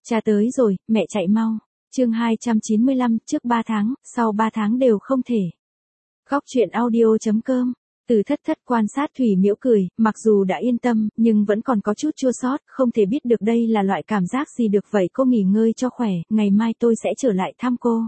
Cha tới rồi, mẹ chạy mau. Chương 295, trước 3 tháng, sau 3 tháng đều không thể. Góc truyện audio.com. Từ Thất Thất quan sát Thủy Miễu cười, mặc dù đã yên tâm, nhưng vẫn còn có chút chua xót, không thể biết được đây là loại cảm giác gì được vậy. Cô nghỉ ngơi cho khỏe, ngày mai tôi sẽ trở lại thăm cô.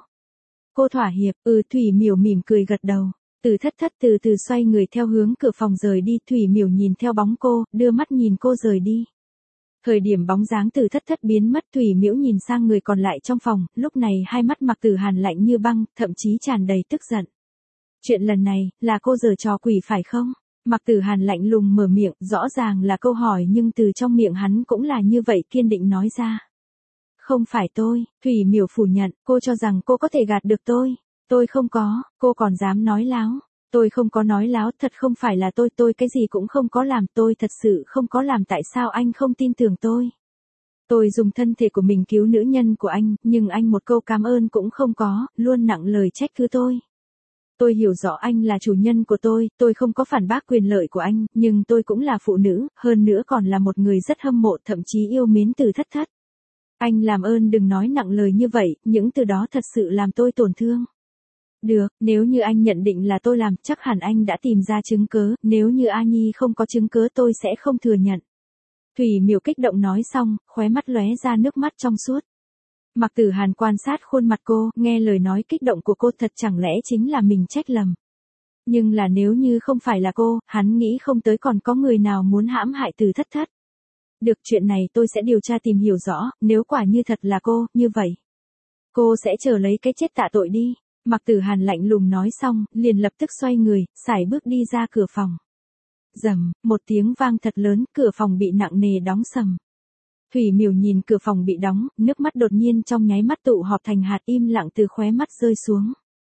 Cô thỏa hiệp, Thủy Miểu mỉm cười gật đầu. Từ Thất Thất từ từ xoay người theo hướng cửa phòng rời đi, Thủy Miểu nhìn theo bóng cô, đưa mắt nhìn cô rời đi. Thời điểm bóng dáng Từ Thất Thất biến mất, Thủy Miễu nhìn sang người còn lại trong phòng, lúc này hai mắt Mạc Tử Hàn lạnh như băng, thậm chí tràn đầy tức giận. Chuyện lần này, là cô giở trò quỷ phải không? Mạc Tử Hàn lạnh lùng mở miệng, rõ ràng là câu hỏi nhưng từ trong miệng hắn cũng là như vậy kiên định nói ra. Không phải tôi, Thủy Miểu phủ nhận, cô cho rằng cô có thể gạt được tôi. Tôi không có, cô còn dám nói láo. Tôi không có nói láo, thật không phải là tôi cái gì cũng không có làm, tôi thật sự không có làm, tại sao anh không tin tưởng tôi? Tôi dùng thân thể của mình cứu nữ nhân của anh, nhưng anh một câu cảm ơn cũng không có, luôn nặng lời trách cứ tôi. Tôi hiểu rõ anh là chủ nhân của tôi không có phản bác quyền lợi của anh, nhưng tôi cũng là phụ nữ, hơn nữa còn là một người rất hâm mộ, thậm chí yêu mến Từ Thất Thất. Anh làm ơn đừng nói nặng lời như vậy, những từ đó thật sự làm tôi tổn thương. Được, nếu như anh nhận định là tôi làm, chắc hẳn anh đã tìm ra chứng cớ, nếu như A Nhi không có chứng cớ tôi sẽ không thừa nhận. Thủy Miểu kích động nói xong, khóe mắt lóe ra nước mắt trong suốt. Mạc Tử Hàn quan sát khuôn mặt cô, nghe lời nói kích động của cô, thật chẳng lẽ chính là mình trách lầm. Nhưng là nếu như không phải là cô, hắn nghĩ không tới còn có người nào muốn hãm hại Từ Thất Thất. Được, chuyện này tôi sẽ điều tra tìm hiểu rõ, nếu quả như thật là cô, như vậy. Cô sẽ chờ lấy cái chết tạ tội đi. Mạc Tử Hàn lạnh lùng nói xong, liền lập tức xoay người, sải bước đi ra cửa phòng. Rầm, một tiếng vang thật lớn, cửa phòng bị nặng nề đóng sầm. Thủy Miểu nhìn cửa phòng bị đóng, nước mắt đột nhiên trong nháy mắt tụ họp thành hạt, im lặng từ khóe mắt rơi xuống.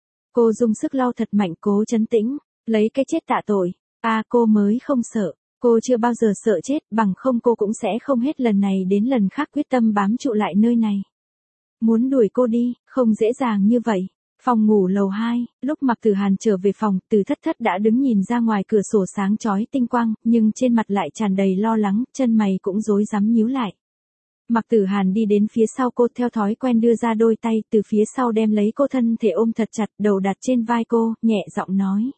Cô dùng sức lau thật mạnh, cố trấn tĩnh, lấy cái chết tạ tội. Cô mới không sợ, cô chưa bao giờ sợ chết, bằng không cô cũng sẽ không hết lần này đến lần khác quyết tâm bám trụ lại nơi này. Muốn đuổi cô đi, không dễ dàng như vậy. Phòng ngủ lầu 2, lúc Mạc Tử Hàn trở về phòng, Từ Thất Thất đã đứng nhìn ra ngoài cửa sổ sáng chói tinh quang, nhưng trên mặt lại tràn đầy lo lắng, chân mày cũng rối rắm nhíu lại. Mạc Tử Hàn đi đến phía sau cô, theo thói quen đưa ra đôi tay, từ phía sau đem lấy cô, thân thể ôm thật chặt, đầu đặt trên vai cô, nhẹ giọng nói.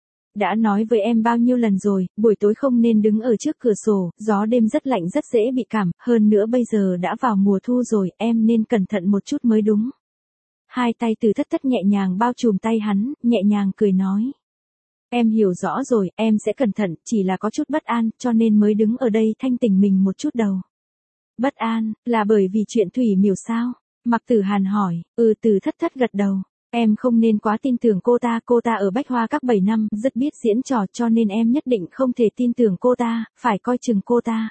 Đã nói với em bao nhiêu lần rồi, buổi tối không nên đứng ở trước cửa sổ, gió đêm rất lạnh rất dễ bị cảm, hơn nữa bây giờ đã vào mùa thu rồi, em nên cẩn thận một chút mới đúng. Hai tay Từ Thất Thất nhẹ nhàng bao trùm tay hắn, nhẹ nhàng cười nói. Em hiểu rõ rồi, em sẽ cẩn thận, chỉ là có chút bất an, cho nên mới đứng ở đây thanh tỉnh mình một chút đầu. Bất an, là bởi vì chuyện Thủy Miểu sao? Mạc Tử Hàn hỏi, Từ Thất Thất gật đầu. Em không nên quá tin tưởng cô ta ở Bách Hoa Các 7 năm, rất biết diễn trò, cho nên em nhất định không thể tin tưởng cô ta, phải coi chừng cô ta.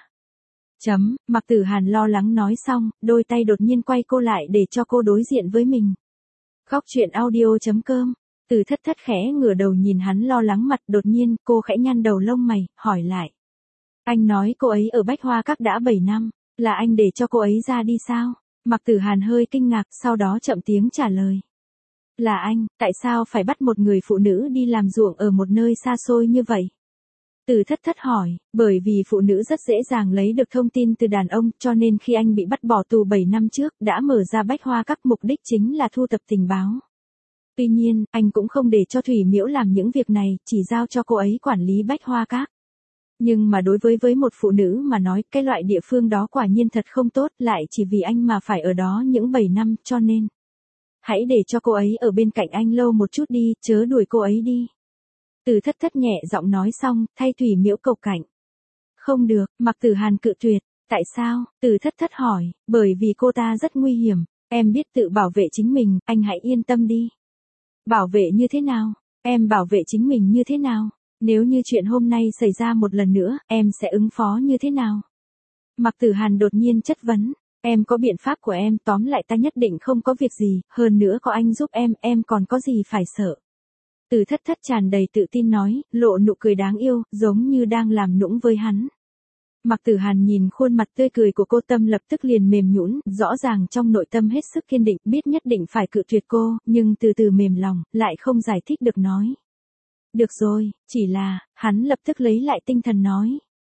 Mạc Tử Hàn lo lắng nói xong, đôi tay đột nhiên quay cô lại để cho cô đối diện với mình. Góc truyện audio.com. Từ Thất Thất khẽ ngửa đầu nhìn hắn lo lắng mặt, đột nhiên, cô khẽ nhăn đầu lông mày, hỏi lại. Anh nói cô ấy ở Bách Hoa Các đã 7 năm, là anh để cho cô ấy ra đi sao? Mạc Tử Hàn hơi kinh ngạc, sau đó chậm tiếng trả lời. Là anh, tại sao phải bắt một người phụ nữ đi làm ruộng ở một nơi xa xôi như vậy? Từ Thất Thất hỏi, bởi vì phụ nữ rất dễ dàng lấy được thông tin từ đàn ông, cho nên khi anh bị bắt bỏ tù 7 năm trước, đã mở ra Bách Hoa Các, mục đích chính là thu thập tình báo. Tuy nhiên, anh cũng không để cho Thủy Miễu làm những việc này, chỉ giao cho cô ấy quản lý Bách Hoa Các. Nhưng mà đối với một phụ nữ mà nói, cái loại địa phương đó quả nhiên thật không tốt, lại chỉ vì anh mà phải ở đó những 7 năm, cho nên. Hãy để cho cô ấy ở bên cạnh anh lâu một chút đi, chớ đuổi cô ấy đi. Từ Thất Thất nhẹ giọng nói xong, thay Thủy Miễu cầu cạnh. Không được, Mạc Tử Hàn cự tuyệt. Tại sao? Từ Thất Thất hỏi, bởi vì cô ta rất nguy hiểm, em biết tự bảo vệ chính mình, anh hãy yên tâm đi. Bảo vệ như thế nào? Em bảo vệ chính mình như thế nào? Nếu như chuyện hôm nay xảy ra một lần nữa, em sẽ ứng phó như thế nào? Mạc Tử Hàn đột nhiên chất vấn. Em có biện pháp của em, tóm lại ta nhất định không có việc gì, hơn nữa có anh giúp em còn có gì phải sợ. Từ Thất Thất tràn đầy tự tin nói, lộ nụ cười đáng yêu, giống như đang làm nũng với hắn. Mạc Tử Hàn nhìn khuôn mặt tươi cười của cô, tâm lập tức liền mềm nhũn, rõ ràng trong nội tâm hết sức kiên định, biết nhất định phải cự tuyệt cô, nhưng từ từ mềm lòng, lại không giải thích được nói. Được rồi, chỉ là, hắn lập tức lấy lại tinh thần nói.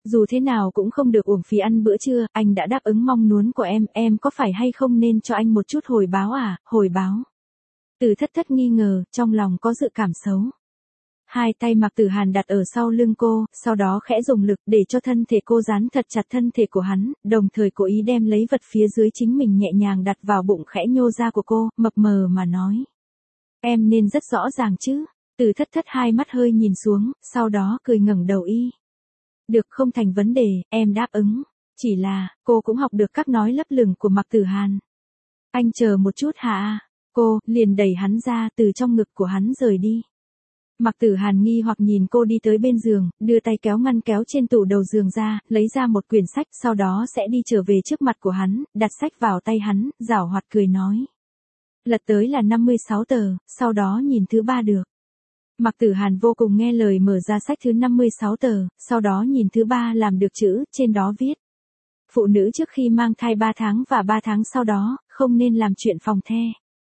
Dù thế nào cũng không được uổng phí ăn bữa trưa, anh đã đáp ứng mong muốn của em có phải hay không nên cho anh một chút hồi báo à, hồi báo. Từ thất thất nghi ngờ, trong lòng có dự cảm xấu. Hai tay Mạc Tử Hàn đặt ở sau lưng cô, sau đó khẽ dùng lực để cho thân thể cô dán thật chặt thân thể của hắn, đồng thời cố ý đem lấy vật phía dưới chính mình nhẹ nhàng đặt vào bụng khẽ nhô ra của cô, mập mờ mà nói. Em nên rất rõ ràng chứ. Từ thất thất hai mắt hơi nhìn xuống, sau đó cười ngẩng đầu y. Được, không thành vấn đề, em đáp ứng. Chỉ là, cô cũng học được các nói lấp lửng của Mạc Tử Hàn. Anh chờ một chút hả? Cô, liền đẩy hắn ra từ trong ngực của hắn rời đi. Mạc Tử Hàn nghi hoặc nhìn cô đi tới bên giường, đưa tay kéo ngăn kéo trên tủ đầu giường ra, lấy ra một quyển sách, sau đó sẽ đi trở về trước mặt của hắn, đặt sách vào tay hắn, giảo hoạt cười nói. Lật tới là 56 tờ, sau đó nhìn thứ 3 được. Mạc Tử Hàn vô cùng nghe lời mở ra sách thứ 56 tờ, sau đó nhìn thứ 3 làm được chữ, trên đó viết. Phụ nữ trước khi mang thai 3 tháng và 3 tháng sau đó, không nên làm chuyện phòng the.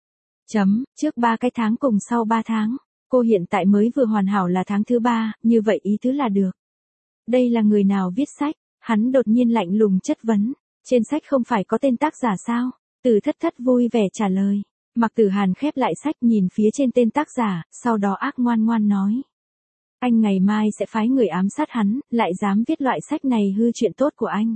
Trước 3 cái tháng cùng sau 3 tháng. Cô hiện tại mới vừa hoàn hảo là tháng thứ 3, như vậy ý tứ là được. Đây là người nào viết sách? Hắn đột nhiên lạnh lùng chất vấn. Trên sách không phải có tên tác giả sao? Từ thất thất vui vẻ trả lời. Mạc Tử Hàn khép lại sách nhìn phía trên tên tác giả, sau đó ác ngoan ngoan nói. Anh ngày mai sẽ phái người ám sát hắn, lại dám viết loại sách này hư chuyện tốt của anh.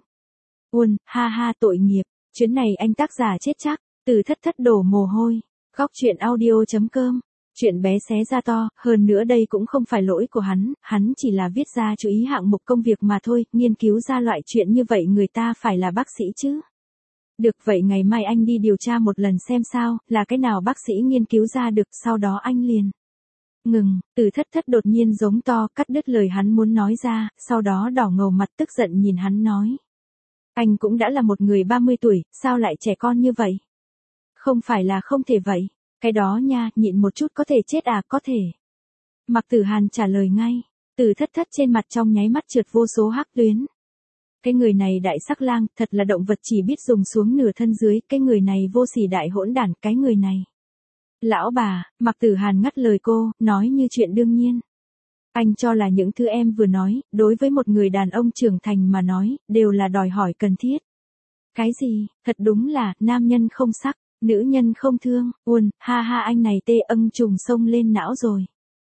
Ha ha tội nghiệp, chuyến này anh tác giả chết chắc. Từ thất thất đổ mồ hôi. Góc truyện audio.com. Chuyện bé xé ra to, hơn nữa đây cũng không phải lỗi của hắn chỉ là viết ra chú ý hạng mục công việc mà thôi, nghiên cứu ra loại chuyện như vậy người ta phải là bác sĩ chứ. Được vậy ngày mai anh đi điều tra một lần xem sao, là cái nào bác sĩ nghiên cứu ra được, sau đó anh liền. Ngừng, Từ thất thất đột nhiên giống to, cắt đứt lời hắn muốn nói ra, sau đó đỏ ngầu mặt tức giận nhìn hắn nói. Anh cũng đã là một người 30 tuổi, sao lại trẻ con như vậy? Không phải là không thể vậy. Cái đó nha, nhịn một chút có thể chết à, có thể. Mạc Tử Hàn trả lời ngay. Từ thất thất trên mặt trong nháy mắt trượt vô số hắc tuyến. Cái người này đại sắc lang, thật là động vật chỉ biết dùng xuống nửa thân dưới, cái người này vô sỉ đại hỗn đản, cái người này. Lão bà, Mạc Tử Hàn ngắt lời cô, nói như chuyện đương nhiên. Anh cho là những thứ em vừa nói, đối với một người đàn ông trưởng thành mà nói, đều là đòi hỏi cần thiết. Cái gì, thật đúng là, nam nhân không sắc. Nữ nhân không thương, ha ha anh này tê âm trùng sông lên não rồi.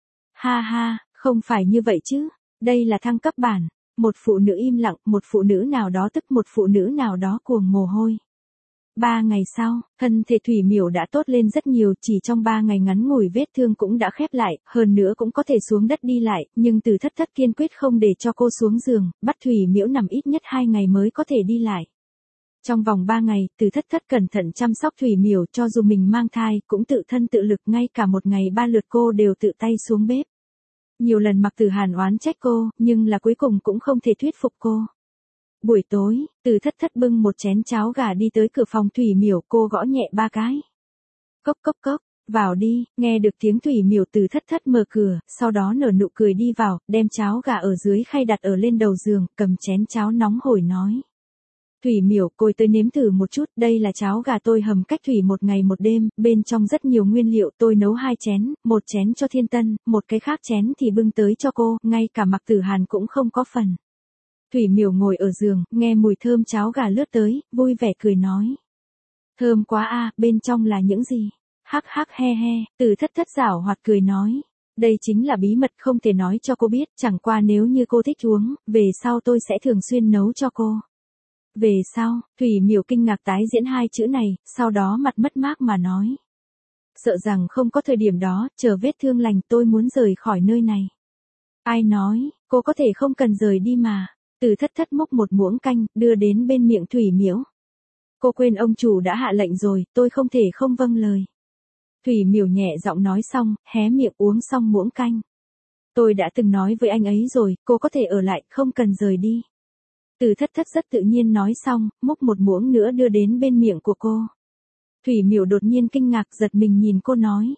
Ha ha, không phải như vậy chứ, đây là thăng cấp bản. Một phụ nữ im lặng, một phụ nữ nào đó tức một phụ nữ nào đó cuồng mồ hôi. 3 ngày sau, thân thể Thủy Miểu đã tốt lên rất nhiều, chỉ trong 3 ngày ngắn ngủi vết thương cũng đã khép lại, hơn nữa cũng có thể xuống đất đi lại, nhưng Từ thất thất kiên quyết không để cho cô xuống giường, bắt Thủy Miểu nằm ít nhất 2 ngày mới có thể đi lại. Trong vòng 3 ngày, Từ thất thất cẩn thận chăm sóc Thủy Miểu, cho dù mình mang thai, cũng tự thân tự lực, ngay cả một ngày 3 lượt cô đều tự tay xuống bếp. Nhiều lần Mạc Tử Hàn oán trách cô, nhưng là cuối cùng cũng không thể thuyết phục cô. Buổi tối, Từ thất thất bưng một chén cháo gà đi tới cửa phòng Thủy Miểu, cô gõ nhẹ 3 cái. Cốc cốc cốc, vào đi, nghe được tiếng Thủy Miểu. Từ thất thất mở cửa, sau đó nở nụ cười đi vào, đem cháo gà ở dưới khay đặt ở lên đầu giường, cầm chén cháo nóng hổi nói. Thủy Miểu, cô tới nếm thử một chút, đây là cháo gà tôi hầm cách thủy 1 ngày 1 đêm, bên trong rất nhiều nguyên liệu, tôi nấu 2 chén, 1 chén cho Thiên Tân, một cái khác chén thì bưng tới cho cô, ngay cả Mạc Tử Hàn cũng không có phần. Thủy Miểu ngồi ở giường, nghe mùi thơm cháo gà lướt tới, vui vẻ cười nói. Thơm quá a, bên trong là những gì? Hắc hắc he he, Từ thất thất giảo hoạt cười nói. Đây chính là bí mật không thể nói cho cô biết, chẳng qua nếu như cô thích uống, về sau tôi sẽ thường xuyên nấu cho cô. Về sau, Thủy Miểu kinh ngạc tái diễn 2 chữ này, sau đó mặt mất mát mà nói. Sợ rằng không có thời điểm đó, chờ vết thương lành tôi muốn rời khỏi nơi này. Ai nói, cô có thể không cần rời đi mà. Từ thất thất múc một muỗng canh, đưa đến bên miệng Thủy Miểu. Cô quên ông chủ đã hạ lệnh rồi, tôi không thể không vâng lời. Thủy Miểu nhẹ giọng nói xong, hé miệng uống xong muỗng canh. Tôi đã từng nói với anh ấy rồi, cô có thể ở lại, không cần rời đi. Từ thất thất rất tự nhiên nói xong, múc một muỗng nữa đưa đến bên miệng của cô. Thủy Miểu đột nhiên kinh ngạc giật mình nhìn cô nói.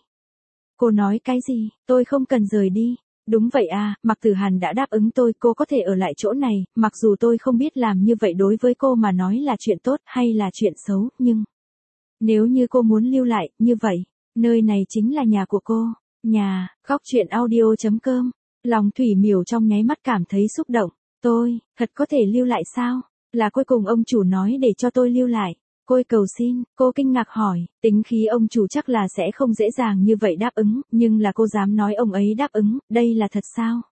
Cô nói cái gì, tôi không cần rời đi. Đúng vậy à, Mạc Tử Hàn đã đáp ứng tôi, cô có thể ở lại chỗ này, mặc dù tôi không biết làm như vậy đối với cô mà nói là chuyện tốt hay là chuyện xấu, nhưng... Nếu như cô muốn lưu lại, như vậy, nơi này chính là nhà của cô. Nhà, góc truyện audio.com. Lòng Thủy Miểu trong nháy mắt cảm thấy xúc động. Tôi, thật có thể lưu lại sao? Là cuối cùng ông chủ nói để cho tôi lưu lại. Tôi cầu xin, cô kinh ngạc hỏi, tính khí ông chủ chắc là sẽ không dễ dàng như vậy đáp ứng, nhưng là cô dám nói ông ấy đáp ứng, đây là thật sao?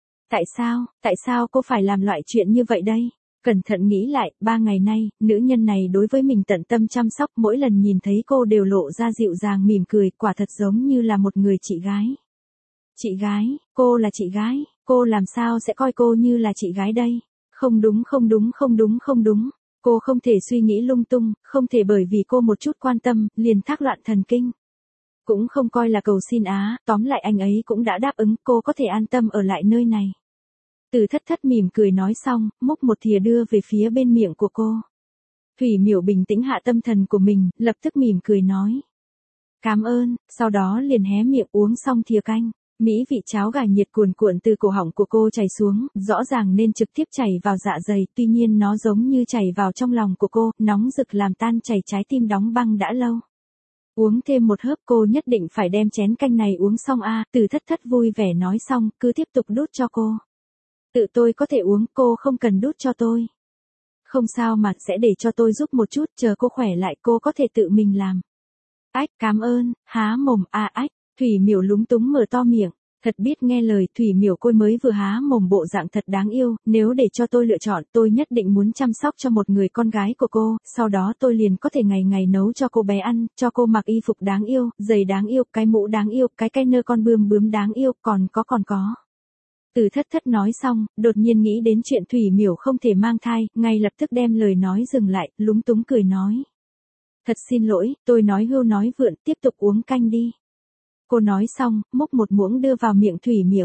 Tại sao cô phải làm loại chuyện như vậy đây? Cẩn thận nghĩ lại, 3 ngày nay, nữ nhân này đối với mình tận tâm chăm sóc, mỗi lần nhìn thấy cô đều lộ ra dịu dàng mỉm cười, quả thật giống như là một người chị gái. Chị gái, cô là chị gái, cô làm sao sẽ coi cô như là chị gái đây? Không đúng không đúng không đúng không đúng. Cô không thể suy nghĩ lung tung, không thể bởi vì cô một chút quan tâm, liền thác loạn thần kinh. Cũng không coi là cầu xin á, tóm lại anh ấy cũng đã đáp ứng, cô có thể an tâm ở lại nơi này. Từ thất thất mỉm cười nói xong, múc một thìa đưa về phía bên miệng của cô. Thủy Miểu bình tĩnh hạ tâm thần của mình, lập tức mỉm cười nói. Cảm ơn, sau đó liền hé miệng uống xong thìa canh. Mỹ vị cháo gà nhiệt cuồn cuộn từ cổ họng của cô chảy xuống, rõ ràng nên trực tiếp chảy vào dạ dày, tuy nhiên nó giống như chảy vào trong lòng của cô, nóng rực làm tan chảy trái tim đóng băng đã lâu. Uống thêm một hớp, cô nhất định phải đem chén canh này uống xong a. Từ thất thất vui vẻ nói xong, cứ tiếp tục đút cho cô. Tự tôi có thể uống, cô không cần đút cho tôi. Không sao mà, sẽ để cho tôi giúp một chút, chờ cô khỏe lại cô có thể tự mình làm. Ách, cảm ơn, há mồm, ách. Thủy Miểu lúng túng mở to miệng, thật biết nghe lời. Thủy Miểu cô mới vừa há mồm bộ dạng thật đáng yêu, nếu để cho tôi lựa chọn, tôi nhất định muốn chăm sóc cho một người con gái của cô, sau đó tôi liền có thể ngày ngày nấu cho cô bé ăn, cho cô mặc y phục đáng yêu, giày đáng yêu, cái mũ đáng yêu, cái nơ con bươm bướm đáng yêu, còn có. Từ thất thất nói xong, đột nhiên nghĩ đến chuyện Thủy Miểu không thể mang thai, ngay lập tức đem lời nói dừng lại, lúng túng cười nói. Thật xin lỗi, tôi nói hưu nói vượn, tiếp tục uống canh đi. Cô nói xong, múc một muỗng đưa vào miệng Thủy Miểu.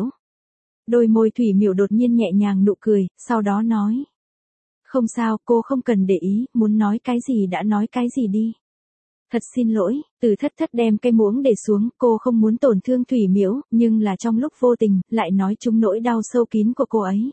Đôi môi Thủy Miểu đột nhiên nhẹ nhàng nụ cười, sau đó nói. Không sao, cô không cần để ý, muốn nói cái gì đã nói cái gì đi. Thật xin lỗi, từ thất thất đem cây muỗng để xuống, cô không muốn tổn thương Thủy Miểu, nhưng là trong lúc vô tình, lại nói trúng nỗi đau sâu kín của cô ấy.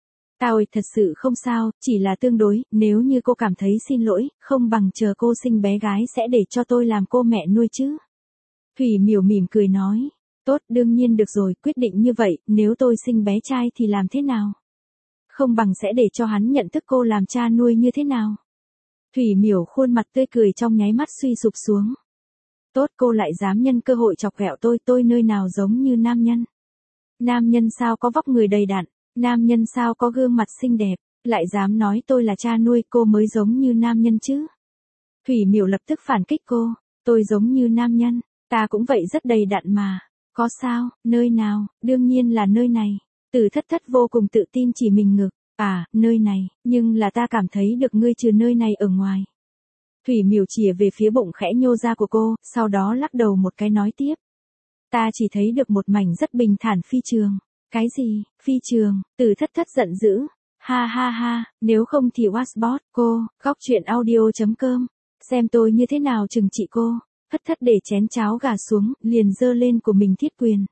Ôi, thật sự không sao, chỉ là tương đối, nếu như cô cảm thấy xin lỗi, không bằng chờ cô sinh bé gái sẽ để cho tôi làm cô mẹ nuôi chứ. Thủy Miểu mỉm cười nói, tốt, đương nhiên được rồi, quyết định như vậy, nếu tôi sinh bé trai thì làm thế nào? Không bằng sẽ để cho hắn nhận thức cô làm cha nuôi như thế nào? Thủy Miểu khuôn mặt tươi cười trong nháy mắt suy sụp xuống. Tốt, cô lại dám nhân cơ hội chọc ghẹo tôi nơi nào giống như nam nhân? Nam nhân sao có vóc người đầy đặn, nam nhân sao có gương mặt xinh đẹp, lại dám nói tôi là cha nuôi, cô mới giống như nam nhân chứ? Thủy Miểu lập tức phản kích cô, tôi giống như nam nhân, ta cũng vậy rất đầy đặn mà. Có sao, nơi nào, đương nhiên là nơi này. Từ thất thất vô cùng tự tin chỉ mình ngực. À, nơi này, nhưng là ta cảm thấy được ngươi trừ nơi này ở ngoài. Thủy Miểu chìa về phía bụng khẽ nhô ra của cô, sau đó lắc đầu một cái nói tiếp. Ta chỉ thấy được một mảnh rất bình thản phi trường. Cái gì, phi trường? Từ thất thất giận dữ. Ha ha ha, nếu không thì Whatspot, cô, góc chuyện audio.com. Xem tôi như thế nào trừng trị cô. Thất thất để chén cháo gà xuống, liền giơ lên của mình thiết quyền.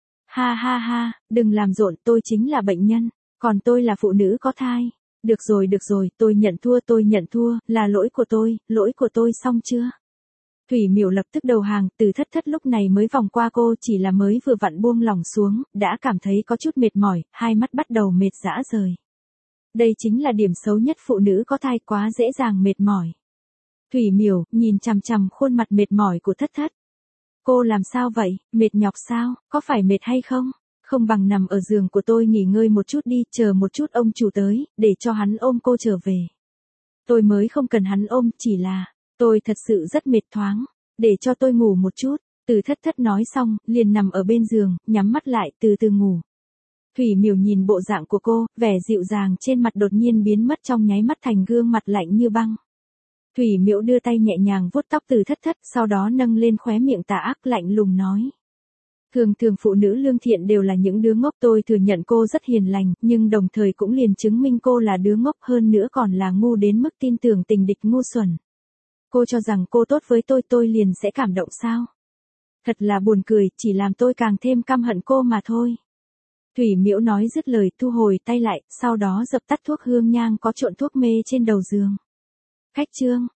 Ha ha ha, đừng làm rộn, tôi chính là bệnh nhân, còn tôi là phụ nữ có thai. Được rồi, tôi nhận thua, là lỗi của tôi xong chưa? Thủy Miểu lập tức đầu hàng, từ thất thất lúc này mới vòng qua cô, chỉ là mới vừa vặn buông lỏng xuống, đã cảm thấy có chút mệt mỏi, hai mắt bắt đầu mệt rã rời. Đây chính là điểm xấu nhất phụ nữ có thai, quá dễ dàng mệt mỏi. Thủy Miểu, nhìn chằm chằm khuôn mặt mệt mỏi của thất thất. Cô làm sao vậy, mệt nhọc sao, có phải mệt hay không? Không bằng nằm ở giường của tôi nghỉ ngơi một chút đi, chờ một chút ông chủ tới, để cho hắn ôm cô trở về. Tôi mới không cần hắn ôm, chỉ là, tôi thật sự rất mệt thoáng, để cho tôi ngủ một chút. Từ thất thất nói xong, liền nằm ở bên giường, nhắm mắt lại, từ từ ngủ. Thủy Miểu nhìn bộ dạng của cô, vẻ dịu dàng trên mặt đột nhiên biến mất trong nháy mắt thành gương mặt lạnh như băng. Thủy Miểu đưa tay nhẹ nhàng vuốt tóc từ thất thất, sau đó nâng lên khóe miệng tà ác lạnh lùng nói. Thường phụ nữ lương thiện đều là những đứa ngốc, tôi thừa nhận cô rất hiền lành, nhưng đồng thời cũng liền chứng minh cô là đứa ngốc, hơn nữa còn là ngu đến mức tin tưởng tình địch ngu xuẩn. Cô cho rằng cô tốt với tôi liền sẽ cảm động sao? Thật là buồn cười, chỉ làm tôi càng thêm căm hận cô mà thôi. Thủy Miểu nói dứt lời thu hồi tay lại, sau đó dập tắt thuốc hương nhang có trộn thuốc mê trên đầu giường. Khách trương,